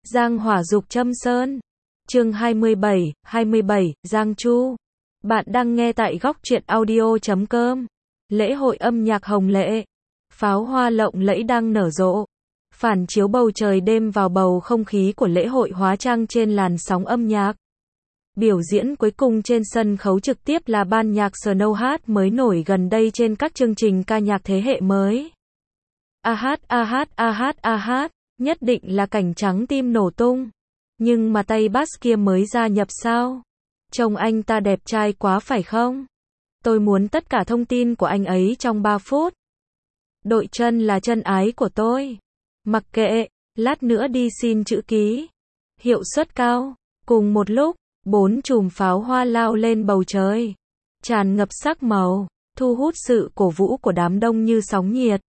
Giang hỏa dục châm sơn. Chương 27, Giang Chu. Bạn đang nghe tại góc truyện audio.com. Lễ hội âm nhạc Hồng Lệ. Pháo hoa lộng lẫy đang nở rộ. Phản chiếu bầu trời đêm vào bầu không khí của lễ hội hóa trang trên làn sóng âm nhạc. Biểu diễn cuối cùng trên sân khấu trực tiếp là ban nhạc Snow Hát mới nổi gần đây trên các chương trình ca nhạc thế hệ mới. Nhất định là cảnh trắng tim nổ tung. Nhưng mà tay bass kia mới gia nhập sao? Trông anh ta đẹp trai quá phải không? Tôi muốn tất cả thông tin của anh ấy trong 3 phút. Đội chân là chân ái của tôi. Mặc kệ, lát nữa đi xin chữ ký. Hiệu suất cao. Cùng một lúc, 4 chùm pháo hoa lao lên bầu trời. Tràn ngập sắc màu, thu hút sự cổ vũ của đám đông như sóng nhiệt.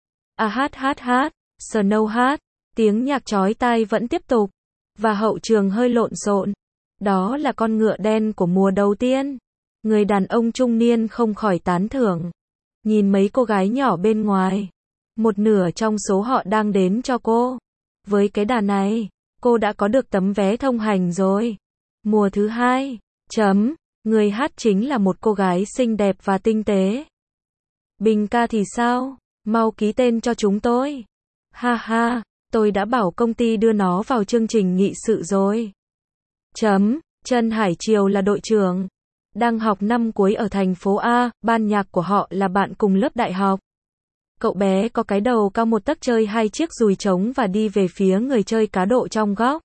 Snow Hát. Tiếng nhạc chói tai vẫn tiếp tục. Và hậu trường hơi lộn xộn. Đó là con ngựa đen của mùa đầu tiên. Người đàn ông trung niên không khỏi tán thưởng. Nhìn mấy cô gái nhỏ bên ngoài. Một nửa trong số họ đang đến cho cô. Với cái đà này, cô đã có được tấm vé thông hành rồi. Mùa thứ 2. Người hát chính là một cô gái xinh đẹp và tinh tế. Bình ca thì sao? Mau ký tên cho chúng tôi. Tôi đã bảo công ty đưa nó vào chương trình nghị sự rồi. Trần Hải Triều là đội trưởng. Đang học năm cuối ở thành phố A, ban nhạc của họ là bạn cùng lớp đại học. Cậu bé có cái đầu cao 1 tấc chơi 2 chiếc dùi trống và đi về phía người chơi cá độ trong góc.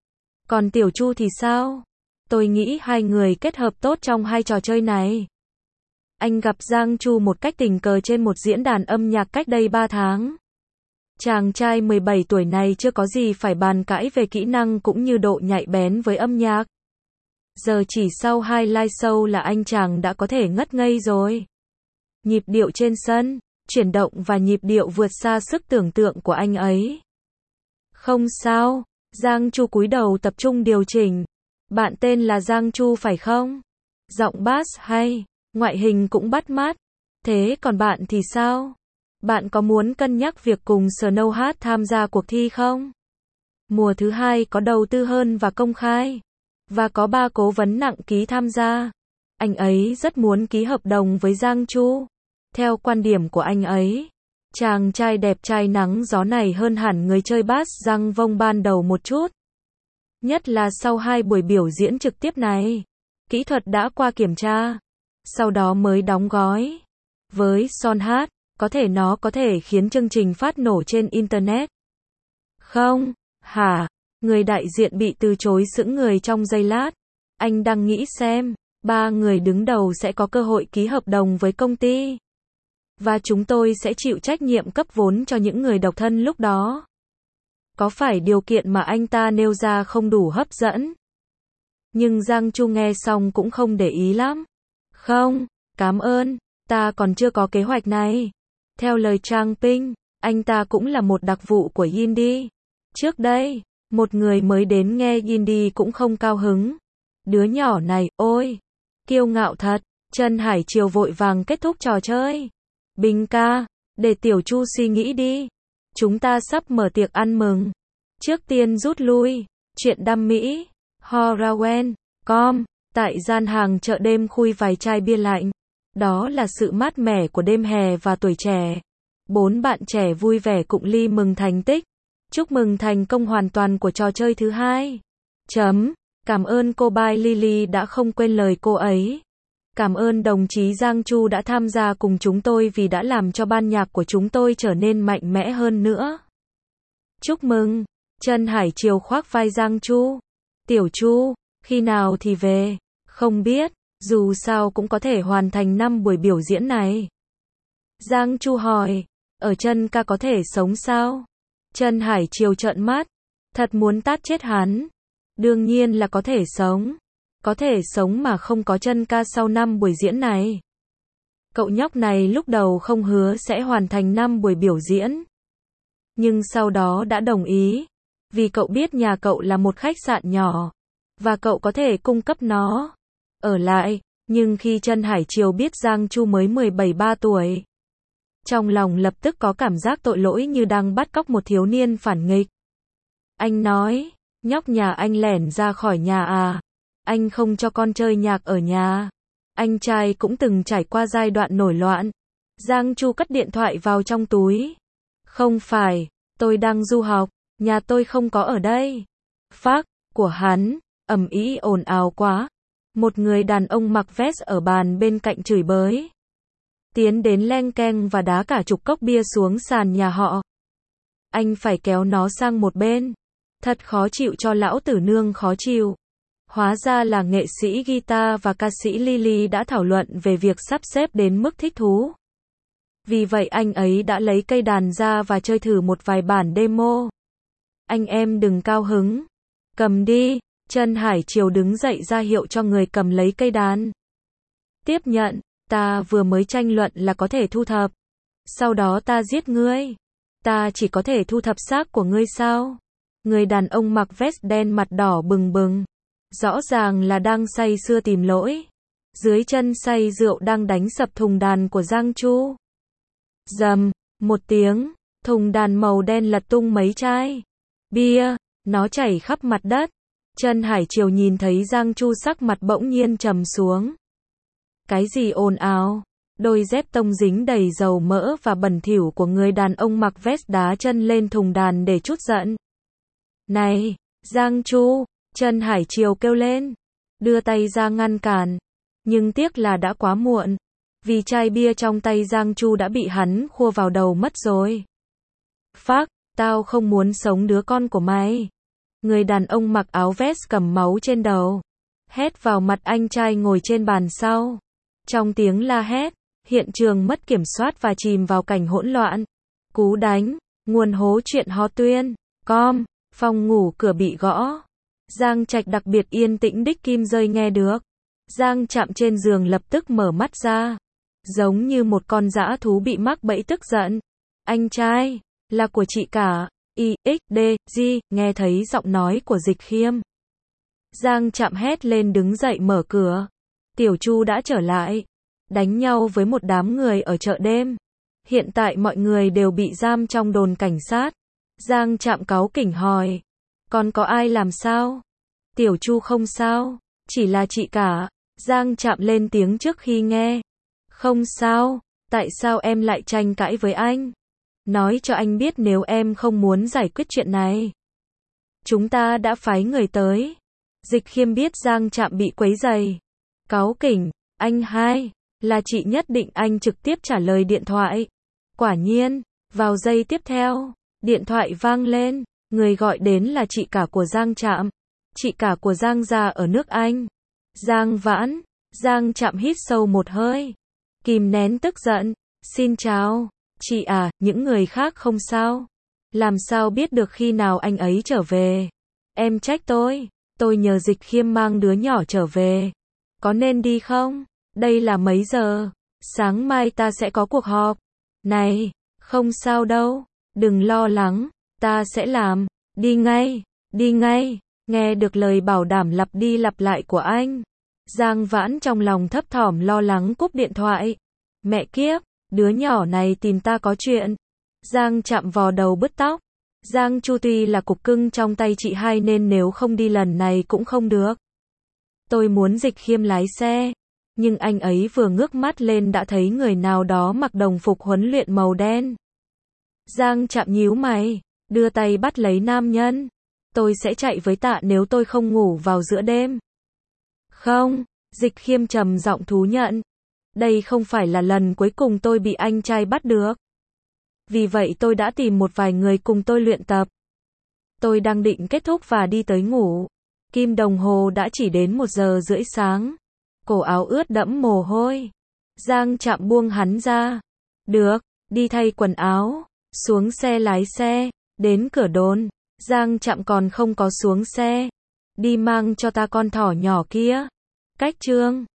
Còn Tiểu Chu thì sao? Tôi nghĩ hai người kết hợp tốt trong hai trò chơi này. Anh gặp Giang Chu một cách tình cờ trên một diễn đàn âm nhạc cách đây 3 tháng. Chàng trai 17 tuổi này chưa có gì phải bàn cãi về kỹ năng cũng như độ nhạy bén với âm nhạc. Giờ chỉ sau 2 live show là anh chàng đã có thể ngất ngây rồi. Nhịp điệu trên sân, chuyển động và nhịp điệu vượt xa sức tưởng tượng của anh ấy. Không sao, Giang Chu cúi đầu tập trung điều chỉnh. Bạn tên là Giang Chu phải không? Giọng bass hay, ngoại hình cũng bắt mắt. Thế còn bạn thì sao? Bạn có muốn cân nhắc việc cùng Snow Hát tham gia cuộc thi không? Mùa thứ 2 có đầu tư hơn và công khai. Và có 3 cố vấn nặng ký tham gia. Anh ấy rất muốn ký hợp đồng với Giang Chu. Theo quan điểm của anh ấy, chàng trai đẹp trai nắng gió này hơn hẳn người chơi bass Giang Vong ban đầu một chút. Nhất là sau 2 buổi biểu diễn trực tiếp này. Kỹ thuật đã qua kiểm tra. Sau đó mới đóng gói. Với Son Hát, có thể nó có thể khiến chương trình phát nổ trên Internet. Không, hả? Người đại diện bị từ chối sững người trong giây lát. Anh đang nghĩ xem, 3 người đứng đầu sẽ có cơ hội ký hợp đồng với công ty. Và chúng tôi sẽ chịu trách nhiệm cấp vốn cho những người độc thân lúc đó. Có phải điều kiện mà anh ta nêu ra không đủ hấp dẫn? Nhưng Giang Chu nghe xong cũng không để ý lắm. Không, cảm ơn, ta còn chưa có kế hoạch này. Theo lời Trang Ping, anh ta cũng là một đặc vụ của Indie. Trước đây, một người mới đến nghe Indie cũng không cao hứng. Đứa nhỏ này, ôi, kiêu ngạo thật. Trần Hải Triều vội vàng kết thúc trò chơi. Bình ca, để Tiểu Chu suy nghĩ đi. Chúng ta sắp mở tiệc ăn mừng. Trước tiên rút lui. Chuyện đam mỹ. Horawen.com. Tại gian hàng chợ đêm khui vài chai bia lạnh. Đó là sự mát mẻ của đêm hè và tuổi trẻ. 4 bạn trẻ vui vẻ cụng ly mừng thành tích. Chúc mừng thành công hoàn toàn của trò chơi thứ 2. Cảm ơn cô Bai Lily đã không quên lời cô ấy. Cảm ơn đồng chí Giang Chu đã tham gia cùng chúng tôi vì đã làm cho ban nhạc của chúng tôi trở nên mạnh mẽ hơn nữa. Chúc mừng. Trần Hải Triều khoác vai Giang Chu. Tiểu Chu, khi nào thì về? Không biết, dù sao cũng có thể hoàn thành 5 buổi biểu diễn này. Giang Chu hỏi, ở Trân ca có thể sống sao? Trần Hải Triều trợn mắt, thật muốn tát chết hắn. Đương nhiên là có thể sống. Có thể sống mà không có Trân ca sau 5 buổi diễn này. Cậu nhóc này lúc đầu không hứa sẽ hoàn thành 5 buổi biểu diễn. Nhưng sau đó đã đồng ý. Vì cậu biết nhà cậu là một khách sạn nhỏ. Và cậu có thể cung cấp nó. Ở lại. Nhưng khi Trần Hải Triều biết Giang Chu mới 17-13 tuổi. Trong lòng lập tức có cảm giác tội lỗi như đang bắt cóc một thiếu niên phản nghịch. Anh nói, Nhóc nhà anh lẻn ra khỏi nhà à? Anh không cho con chơi nhạc ở nhà. Anh trai cũng từng trải qua giai đoạn nổi loạn. Giang Chu cất điện thoại vào trong túi. Không phải, tôi đang du học, nhà tôi không có ở đây. Phác của hắn, ầm ĩ ồn ào quá. Một người đàn ông mặc vest ở bàn bên cạnh chửi bới. Tiến đến leng keng và đá cả chục cốc bia xuống sàn nhà họ. Anh phải kéo nó sang một bên. Thật khó chịu cho lão tử nương khó chịu. Hóa ra là nghệ sĩ guitar và ca sĩ Lily đã thảo luận về việc sắp xếp đến mức thích thú. Vì vậy anh ấy đã lấy cây đàn ra và chơi thử một vài bản demo. Anh em đừng cao hứng. Cầm đi. Trân Hải Triều đứng dậy ra hiệu cho người cầm lấy cây đàn. Tiếp nhận. Ta vừa mới tranh luận là có thể thu thập. Sau đó ta giết ngươi. Ta chỉ có thể thu thập xác của ngươi sao? Người đàn ông mặc vest đen mặt đỏ bừng bừng. Rõ ràng là đang say sưa tìm lỗi. Dưới chân say rượu đang đánh sập thùng đàn của Giang Chu. Rầm, một tiếng, thùng đàn màu đen lật tung mấy chai bia, nó chảy khắp mặt đất. Trân Hải Triều nhìn thấy Giang Chu sắc mặt bỗng nhiên trầm xuống. Cái gì ồn ào? Đôi dép tông dính đầy dầu mỡ và bẩn thỉu của người đàn ông mặc vest đá chân lên thùng đàn để trút giận. Này, Giang Chu, Trân Hải Triều kêu lên, đưa tay ra ngăn cản. Nhưng tiếc là đã quá muộn, vì chai bia trong tay Giang Chu đã bị hắn khua vào đầu mất rồi. Phác, tao không muốn sống đứa con của mày. Người đàn ông mặc áo vest cầm máu trên đầu, hét vào mặt anh trai ngồi trên bàn sau. Trong tiếng la hét, hiện trường mất kiểm soát và chìm vào cảnh hỗn loạn. Cú đánh, nguồn hố chuyện hot tuyên, com, phòng ngủ cửa bị gõ. Giang Trạch đặc biệt yên tĩnh đích kim rơi nghe được. Giang chạm trên giường lập tức mở mắt ra. Giống như một con dã thú bị mắc bẫy tức giận. Anh trai, là của chị cả. IXD, nghe thấy giọng nói của Dịch Khiêm. Giang chạm hét lên đứng dậy mở cửa. Tiểu Chu đã trở lại. Đánh nhau với một đám người ở chợ đêm. Hiện tại mọi người đều bị giam trong đồn cảnh sát. Giang chạm cáu kỉnh hỏi. Còn có ai làm sao? Tiểu Chu không sao. Chỉ là chị cả. Giang chạm lên tiếng trước khi nghe. Không sao. Tại sao em lại tranh cãi với anh? Nói cho anh biết nếu em không muốn giải quyết chuyện này. Chúng ta đã phái người tới. Dịch Khiêm biết Giang chạm bị quấy rầy. Cáu kỉnh, anh hai, là chị nhất định anh trực tiếp trả lời điện thoại. Quả nhiên, vào giây tiếp theo, điện thoại vang lên, người gọi đến là chị cả của Giang Trạm. Chị cả của Giang gia ở nước Anh. Giang Vãn, Giang Trạm hít sâu một hơi. Kìm nén tức giận, xin chào, chị à, những người khác không sao. Làm sao biết được khi nào anh ấy trở về? Em trách tôi nhờ Dịch Khiêm mang đứa nhỏ trở về. Có nên đi không? Đây là mấy giờ? Sáng mai ta sẽ có cuộc họp. Này, không sao đâu, đừng lo lắng, ta sẽ làm, đi ngay, nghe được lời bảo đảm lặp đi lặp lại của anh. Giang Vãn trong lòng thấp thỏm lo lắng cúp điện thoại. Mẹ kiếp, đứa nhỏ này tìm ta có chuyện. Giang chạm vò đầu bứt tóc. Giang Chu tuy là cục cưng trong tay chị hai nên nếu không đi lần này cũng không được. Tôi muốn Dịch Khiêm lái xe. Nhưng anh ấy vừa ngước mắt lên đã thấy người nào đó mặc đồng phục huấn luyện màu đen. Giang chạm nhíu mày, đưa tay bắt lấy nam nhân. Tôi sẽ chạy với Tạ nếu tôi không ngủ vào giữa đêm. Không, Dịch Khiêm trầm giọng thú nhận. Đây không phải là lần cuối cùng tôi bị anh trai bắt được. Vì vậy tôi đã tìm một vài người cùng tôi luyện tập. Tôi đang định kết thúc và đi tới ngủ. Kim đồng hồ đã chỉ đến 1:30 sáng. Cổ áo ướt đẫm mồ hôi. Giang chạm buông hắn ra. Được, đi thay quần áo. Xuống xe lái xe. Đến cửa đồn. Giang chạm còn không có xuống xe. Đi mang cho ta con thỏ nhỏ kia. Cách chương.